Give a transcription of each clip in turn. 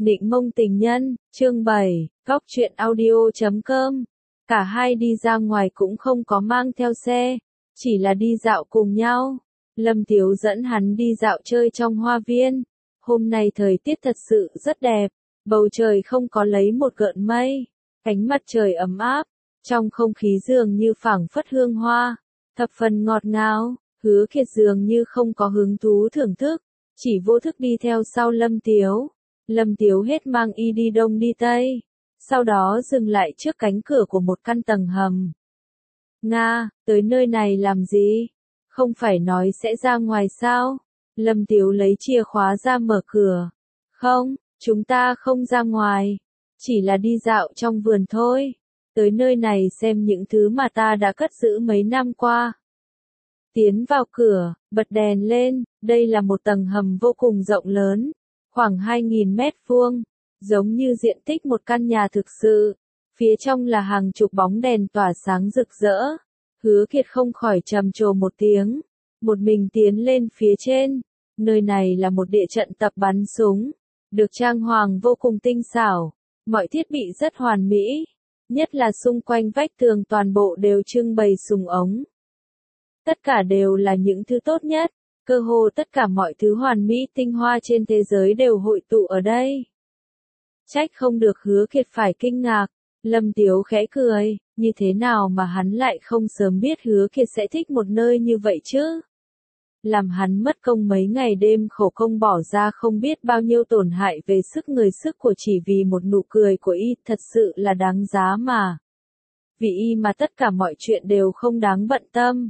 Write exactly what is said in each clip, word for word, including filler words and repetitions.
Định mông tình nhân, chương bảy, góc truyện audio chấm com. Cả hai đi ra ngoài cũng không có mang theo xe, chỉ là đi dạo cùng nhau. Lâm Tiếu dẫn hắn đi dạo chơi trong hoa viên. Hôm nay thời tiết thật sự rất đẹp, bầu trời không có lấy một gợn mây, ánh mặt trời ấm áp, trong không khí dường như phảng phất hương hoa, thập phần ngọt ngào. Hứa Kiệt dường như không có hứng thú thưởng thức, chỉ vô thức đi theo sau Lâm Tiếu. Lâm Tiếu hết mang y đi đông đi tây, sau đó dừng lại trước cánh cửa của một căn tầng hầm. Nga, tới nơi này làm gì? Không phải nói sẽ ra ngoài sao? Lâm Tiếu lấy chìa khóa ra mở cửa. Không, chúng ta không ra ngoài, chỉ là đi dạo trong vườn thôi. Tới nơi này xem những thứ mà ta đã cất giữ mấy năm qua. Tiến vào cửa, bật đèn lên, đây là một tầng hầm vô cùng rộng lớn, khoảng hai nghìn mét vuông, giống như diện tích một căn nhà thực sự. Phía trong là hàng chục bóng đèn tỏa sáng rực rỡ. Hứa Kiệt không khỏi trầm trồ một tiếng, một mình tiến lên phía trên. Nơi này là một địa trận tập bắn súng, được trang hoàng vô cùng tinh xảo, mọi thiết bị rất hoàn mỹ, nhất là xung quanh vách tường toàn bộ đều trưng bày súng ống. Tất cả đều là những thứ tốt nhất, cơ hồ tất cả mọi thứ hoàn mỹ tinh hoa trên thế giới đều hội tụ ở đây. Trách không được Hứa Kiệt phải kinh ngạc. Lâm Tiếu khẽ cười, như thế nào mà hắn lại không sớm biết Hứa Kiệt sẽ thích một nơi như vậy chứ? Làm hắn mất công mấy ngày đêm khổ công bỏ ra không biết bao nhiêu tổn hại về sức người sức của chỉ vì một nụ cười của y, thật sự là đáng giá mà. Vì y mà tất cả mọi chuyện đều không đáng bận tâm.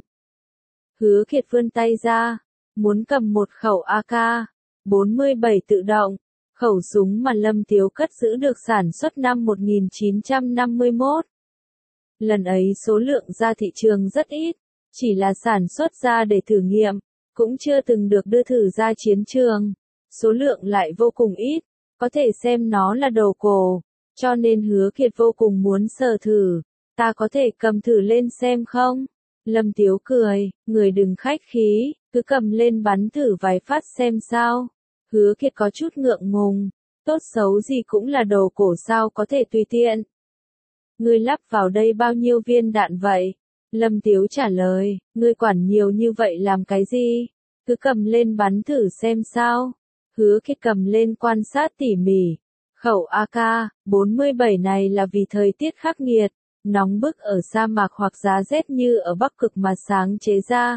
Hứa Kiệt vươn tay ra, muốn cầm một khẩu a ca bốn mươi bảy tự động, khẩu súng mà Lâm Tiếu cất giữ được sản xuất năm một nghìn chín trăm năm mươi mốt. Lần ấy số lượng ra thị trường rất ít, chỉ là sản xuất ra để thử nghiệm, cũng chưa từng được đưa thử ra chiến trường. Số lượng lại vô cùng ít, có thể xem nó là đồ cổ, cho nên Hứa Kiệt vô cùng muốn sờ thử. Ta có thể cầm thử lên xem không? Lâm Tiếu cười, người đừng khách khí, cứ cầm lên bắn thử vài phát xem sao. Hứa Kiệt có chút ngượng ngùng, tốt xấu gì cũng là đồ cổ sao có thể tùy tiện. Ngươi lắp vào đây bao nhiêu viên đạn vậy? Lâm Tiếu trả lời, ngươi quản nhiều như vậy làm cái gì? Cứ cầm lên bắn thử xem sao. Hứa Kiệt cầm lên quan sát tỉ mỉ. Khẩu a ca bốn mươi bảy này là vì thời tiết khắc nghiệt, nóng bức ở sa mạc hoặc giá rét như ở Bắc Cực mà sáng chế ra.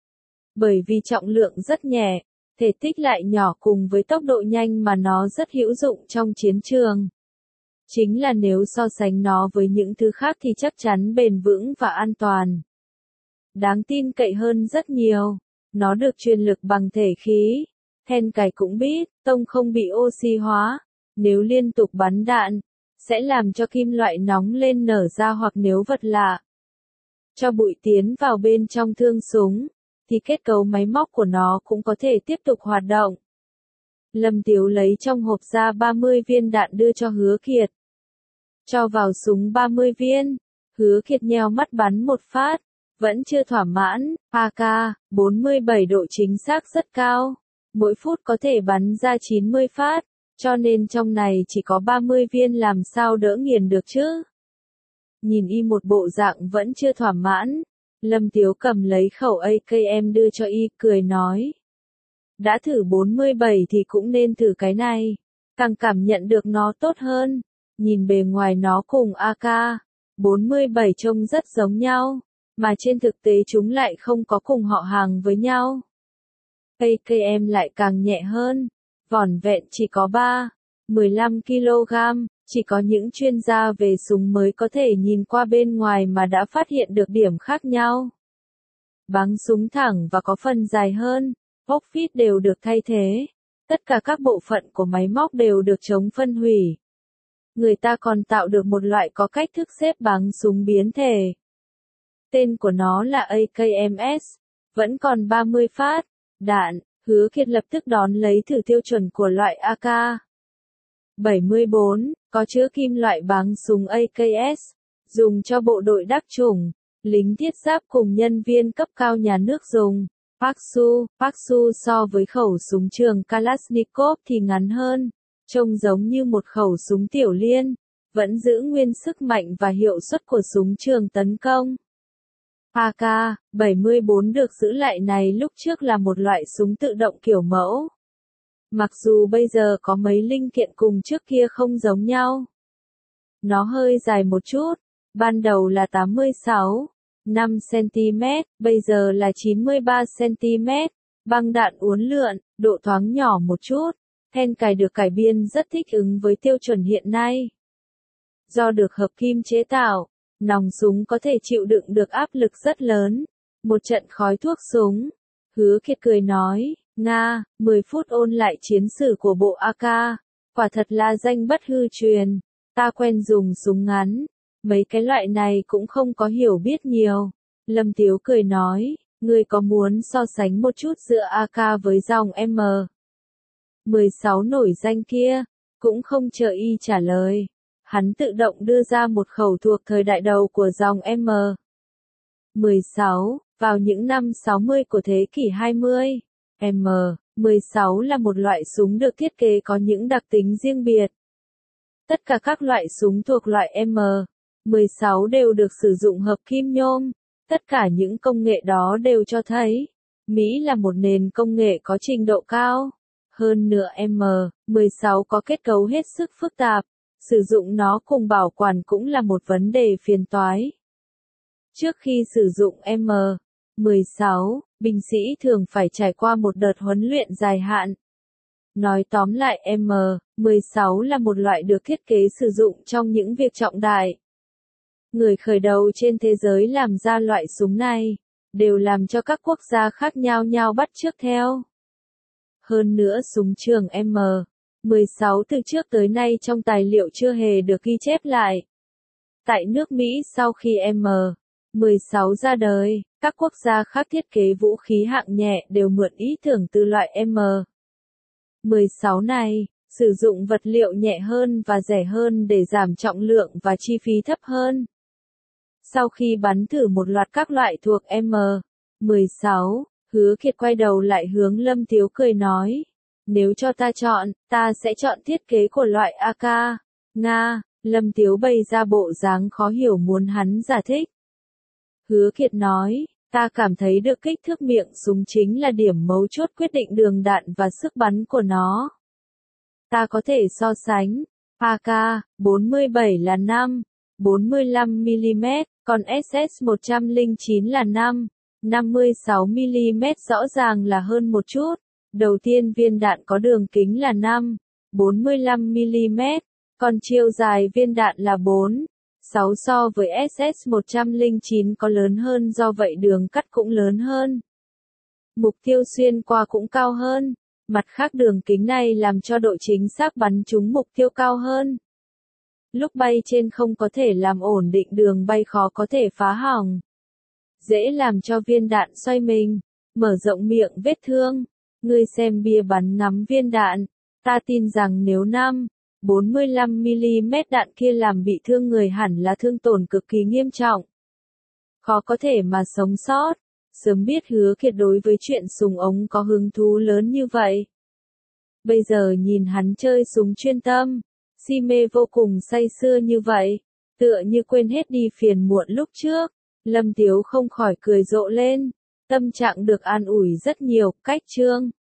Bởi vì trọng lượng rất nhẹ, thể tích lại nhỏ cùng với tốc độ nhanh mà nó rất hữu dụng trong chiến trường. Chính là nếu so sánh nó với những thứ khác thì chắc chắn bền vững và an toàn. Đáng tin cậy hơn rất nhiều. Nó được truyền lực bằng thể khí. Then cài cũng biết, tông không bị oxy hóa. Nếu liên tục bắn đạn, sẽ làm cho kim loại nóng lên nở ra, hoặc nếu vật lạ cho bụi tiến vào bên trong thương súng, thì kết cấu máy móc của nó cũng có thể tiếp tục hoạt động. Lâm Tiếu lấy trong hộp ra ba mươi viên đạn đưa cho Hứa Kiệt. Cho vào súng ba mươi viên, Hứa Kiệt nheo mắt bắn một phát, vẫn chưa thỏa mãn. a ca bốn mươi bảy độ chính xác rất cao, mỗi phút có thể bắn ra chín mươi phát, cho nên trong này chỉ có ba mươi viên làm sao đỡ nghiền được chứ. Nhìn y một bộ dạng vẫn chưa thỏa mãn, Lâm Tiếu cầm lấy khẩu a ca em đưa cho y, cười nói. Đã thử bốn mươi bảy thì cũng nên thử cái này, càng cảm nhận được nó tốt hơn. Nhìn bề ngoài nó cùng a ca bốn mươi bảy trông rất giống nhau, mà trên thực tế chúng lại không có cùng họ hàng với nhau. a ca em lại càng nhẹ hơn, vỏn vẹn chỉ có ba phẩy mười lăm ki lô gam, chỉ có những chuyên gia về súng mới có thể nhìn qua bên ngoài mà đã phát hiện được điểm khác nhau. Báng súng thẳng và có phần dài hơn, ốc vít đều được thay thế, tất cả các bộ phận của máy móc đều được chống phân hủy. Người ta còn tạo được một loại có cách thức xếp báng súng biến thể. Tên của nó là a ca em ét, vẫn còn ba mươi phát đạn. Hứa Kiệt lập tức đón lấy thử tiêu chuẩn của loại a ca bảy mươi bốn, có chứa kim loại báng súng a ca ét, dùng cho bộ đội đặc chủng, lính thiết giáp cùng nhân viên cấp cao nhà nước dùng. Paksu, Paksu so với khẩu súng trường Kalashnikov thì ngắn hơn, Trông giống như một khẩu súng tiểu liên, vẫn giữ nguyên sức mạnh và hiệu suất của súng trường tấn công. a ca bảy mươi bốn được giữ lại này lúc trước là một loại súng tự động kiểu mẫu. Mặc dù bây giờ có mấy linh kiện cùng trước kia không giống nhau. Nó hơi dài một chút, ban đầu là tám mươi sáu, năm xăng-ti-mét, bây giờ là chín mươi ba xăng-ti-mét, băng đạn uốn lượn, độ thoáng nhỏ một chút, then cài được cải biên rất thích ứng với tiêu chuẩn hiện nay. Do được hợp kim chế tạo, nòng súng có thể chịu đựng được áp lực rất lớn, một trận khói thuốc súng. Hứa Kiệt cười nói, Nga, mười phút ôn lại chiến sử của bộ a ca, quả thật là danh bất hư truyền, ta quen dùng súng ngắn, mấy cái loại này cũng không có hiểu biết nhiều. Lâm Tiếu cười nói, ngươi có muốn so sánh một chút giữa a ca với dòng M mười sáu nổi danh kia, cũng không chờ y trả lời. Hắn tự động đưa ra một khẩu thuộc thời đại đầu của dòng M mười sáu, vào những năm sáu mươi của thế kỷ hai mươi. M mười sáu là một loại súng được thiết kế có những đặc tính riêng biệt. Tất cả các loại súng thuộc loại M mười sáu đều được sử dụng hợp kim nhôm. Tất cả những công nghệ đó đều cho thấy, Mỹ là một nền công nghệ có trình độ cao. Hơn nữa M mười sáu có kết cấu hết sức phức tạp, sử dụng nó cùng bảo quản cũng là một vấn đề phiền toái. Trước khi sử dụng M mười sáu, binh sĩ thường phải trải qua một đợt huấn luyện dài hạn. Nói tóm lại M mười sáu là một loại được thiết kế sử dụng trong những việc trọng đại. Người khởi đầu trên thế giới làm ra loại súng này, đều làm cho các quốc gia khác nhau nhau bắt chước theo. Hơn nữa súng trường M mười sáu từ trước tới nay trong tài liệu chưa hề được ghi chép lại. Tại nước Mỹ sau khi M mười sáu ra đời, các quốc gia khác thiết kế vũ khí hạng nhẹ đều mượn ý tưởng từ loại M mười sáu này, sử dụng vật liệu nhẹ hơn và rẻ hơn để giảm trọng lượng và chi phí thấp hơn. Sau khi bắn thử một loạt các loại thuộc M mười sáu, Hứa Kiệt quay đầu lại hướng Lâm Tiếu cười nói, nếu cho ta chọn, ta sẽ chọn thiết kế của loại a ca. Nga, Lâm Tiếu bày ra bộ dáng khó hiểu muốn hắn giải thích. Hứa Kiệt nói, ta cảm thấy được kích thước miệng súng chính là điểm mấu chốt quyết định đường đạn và sức bắn của nó. Ta có thể so sánh, a ca bốn mươi bảy là năm, bốn mươi lăm mi-li-mét, còn ét ét một không chín là năm, năm mươi sáu mi-li-mét rõ ràng là hơn một chút. Đầu tiên viên đạn có đường kính là năm, bốn mươi lăm mi-li-mét, còn chiều dài viên đạn là bốn, sáu so với ét ét một không chín có lớn hơn, do vậy đường cắt cũng lớn hơn. Mục tiêu xuyên qua cũng cao hơn, mặt khác đường kính này làm cho độ chính xác bắn trúng mục tiêu cao hơn. Lúc bay trên không có thể làm ổn định đường bay, khó có thể phá hỏng. Dễ làm cho viên đạn xoay mình, mở rộng miệng vết thương. Ngươi xem bia bắn ngắm viên đạn, ta tin rằng nếu năm, bốn mươi lăm mi-li-mét đạn kia làm bị thương người hẳn là thương tổn cực kỳ nghiêm trọng. Khó có thể mà sống sót. Sớm biết Hứa Kiệt đối với chuyện súng ống có hứng thú lớn như vậy. Bây giờ nhìn hắn chơi súng chuyên tâm, si mê vô cùng say sưa như vậy, tựa như quên hết đi phiền muộn lúc trước. Lâm Tiếu không khỏi cười rộ lên, tâm trạng được an ủi rất nhiều. Cách chương